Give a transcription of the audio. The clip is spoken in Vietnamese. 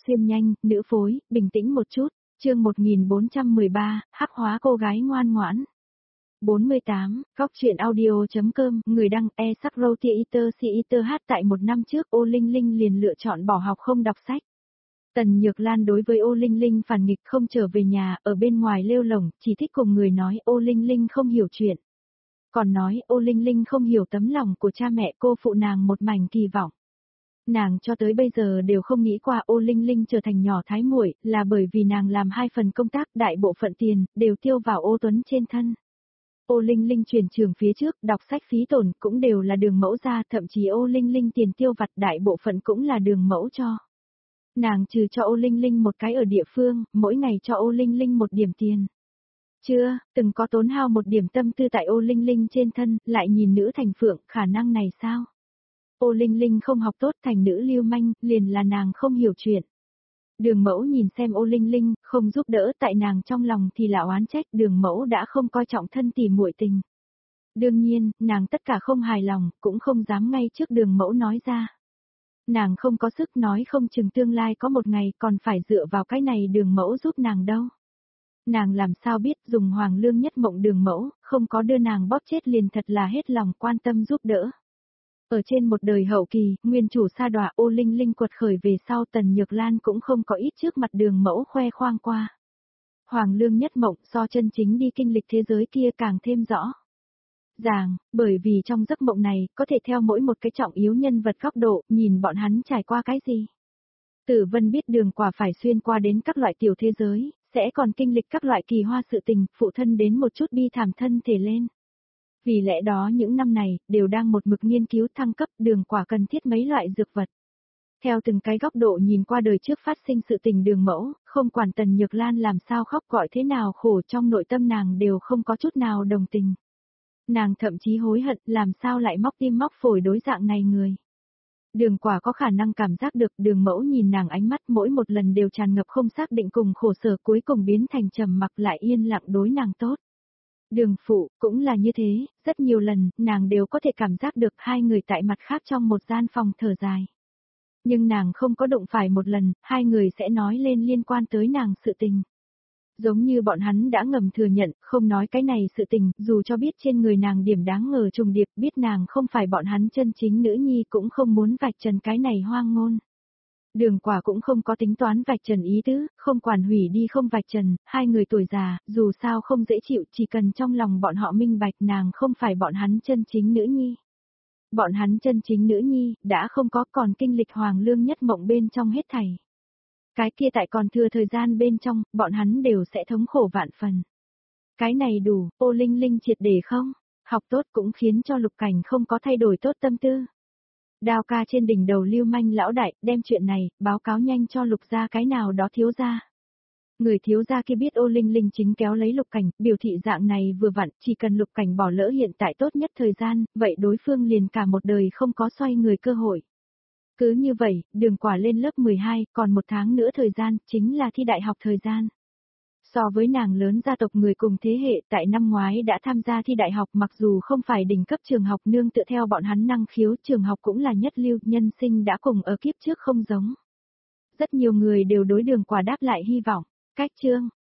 xuyên nhanh, nữ phối, bình tĩnh một chút. Chương 1413, hắc hóa cô gái ngoan ngoãn. 48, góc truyện audio.com, người đăng e-Sakro Theater Theater hát. Tại một năm trước Ô Linh Linh liền lựa chọn bỏ học không đọc sách. Tần Nhược Lan đối với Ô Linh Linh phản nghịch, không trở về nhà, ở bên ngoài lêu lổng, chỉ thích cùng người nói Ô Linh Linh không hiểu chuyện. Còn nói Ô Linh Linh không hiểu tấm lòng của cha mẹ, cô phụ nàng một mảnh kỳ vọng. Nàng cho tới bây giờ đều không nghĩ qua Ô Linh Linh trở thành nhỏ thái muội là bởi vì nàng làm 2 phần công tác, đại bộ phận tiền đều tiêu vào Ô Tuấn trên thân. Ô Linh Linh chuyển trường phía trước, đọc sách phí tổn cũng đều là Đường Mẫu ra, thậm chí Ô Linh Linh tiền tiêu vặt đại bộ phận cũng là Đường Mẫu cho. Nàng trừ cho Ô Linh Linh một cái ở địa phương, mỗi ngày cho Ô Linh Linh một điểm tiền. Chưa, từng có tốn hao một điểm tâm tư tại Ô Linh Linh trên thân, lại nhìn nữ thành phượng, khả năng này sao? Ô Linh Linh không học tốt, thành nữ lưu manh, liền là nàng không hiểu chuyện. Đường Mẫu nhìn xem Ô Linh Linh, không giúp đỡ, tại nàng trong lòng thì là oán trách, Đường Mẫu đã không coi trọng thân tỉ muội tình. Đương nhiên, nàng tất cả không hài lòng, cũng không dám ngay trước Đường Mẫu nói ra. Nàng không có sức nói, không chừng tương lai có một ngày còn phải dựa vào cái này Đường Mẫu giúp nàng đâu. Nàng làm sao biết dùng hoàng lương nhất mộng Đường Mẫu, không có đưa nàng bóp chết liền thật là hết lòng quan tâm giúp đỡ. Ở trên một đời hậu kỳ, nguyên chủ sa đọa Ô Linh Linh quật khởi về sau, Tần Nhược Lan cũng không có ít trước mặt Đường Mẫu khoe khoang qua. Hoàng lương nhất mộng so chân chính đi kinh lịch thế giới kia càng thêm rõ ràng, bởi vì trong giấc mộng này, có thể theo mỗi một cái trọng yếu nhân vật góc độ, nhìn bọn hắn trải qua cái gì. Tử Vân biết Đường Quả phải xuyên qua đến các loại tiểu thế giới, sẽ còn kinh lịch các loại kỳ hoa sự tình, phụ thân đến một chút bi thảm thân thể lên. Vì lẽ đó những năm này, đều đang một mực nghiên cứu thăng cấp, Đường Quả cần thiết mấy loại dược vật. Theo từng cái góc độ nhìn qua đời trước phát sinh sự tình Đường Mẫu, không quản Tần Nhược Lan làm sao khóc gọi thế nào khổ, trong nội tâm nàng đều không có chút nào đồng tình. Nàng thậm chí hối hận làm sao lại móc tim móc phổi đối dạng này người. Đường Quả có khả năng cảm giác được Đường Mẫu nhìn nàng ánh mắt mỗi một lần đều tràn ngập không xác định cùng khổ sở, cuối cùng biến thành trầm mặc lại yên lặng đối nàng tốt. Đường phụ, cũng là như thế, rất nhiều lần, nàng đều có thể cảm giác được hai người tại mặt khác trong một gian phòng thở dài. Nhưng nàng không có đụng phải một lần, hai người sẽ nói lên liên quan tới nàng sự tình. Giống như bọn hắn đã ngầm thừa nhận, không nói cái này sự tình, dù cho biết trên người nàng điểm đáng ngờ trùng điệp, biết nàng không phải bọn hắn chân chính nữ nhi cũng không muốn vạch trần cái này hoang ngôn. Đường Quả cũng không có tính toán vạch trần ý tứ, không quản hủy đi không vạch trần, hai người tuổi già, dù sao không dễ chịu, chỉ cần trong lòng bọn họ minh bạch nàng không phải bọn hắn chân chính nữ nhi. Bọn hắn chân chính nữ nhi, đã không có còn kinh lịch hoàng lương nhất mộng bên trong hết thảy. Cái kia tại còn thừa thời gian bên trong, bọn hắn đều sẽ thống khổ vạn phần. Cái này đủ, Ô Linh Linh triệt để không? Học tốt cũng khiến cho Lục Cảnh không có thay đổi tốt tâm tư. Đao ca trên đỉnh đầu lưu manh lão đại, đem chuyện này, báo cáo nhanh cho Lục gia cái nào đó thiếu gia. Người thiếu gia kia biết Ô Linh Linh chính kéo lấy Lục Cảnh, biểu thị dạng này vừa vặn, chỉ cần Lục Cảnh bỏ lỡ hiện tại tốt nhất thời gian, vậy đối phương liền cả một đời không có xoay người cơ hội. Cứ như vậy, Đường Quả lên lớp 12, còn 1 tháng nữa thời gian, chính là thi đại học thời gian. So với nàng lớn gia tộc người cùng thế hệ, tại năm ngoái đã tham gia thi đại học, mặc dù không phải đỉnh cấp trường học nương tựa theo bọn hắn năng khiếu, trường học cũng là nhất lưu, nhân sinh đã cùng ở kiếp trước không giống. Rất nhiều người đều đối Đường Quả đáp lại hy vọng. Cách chương,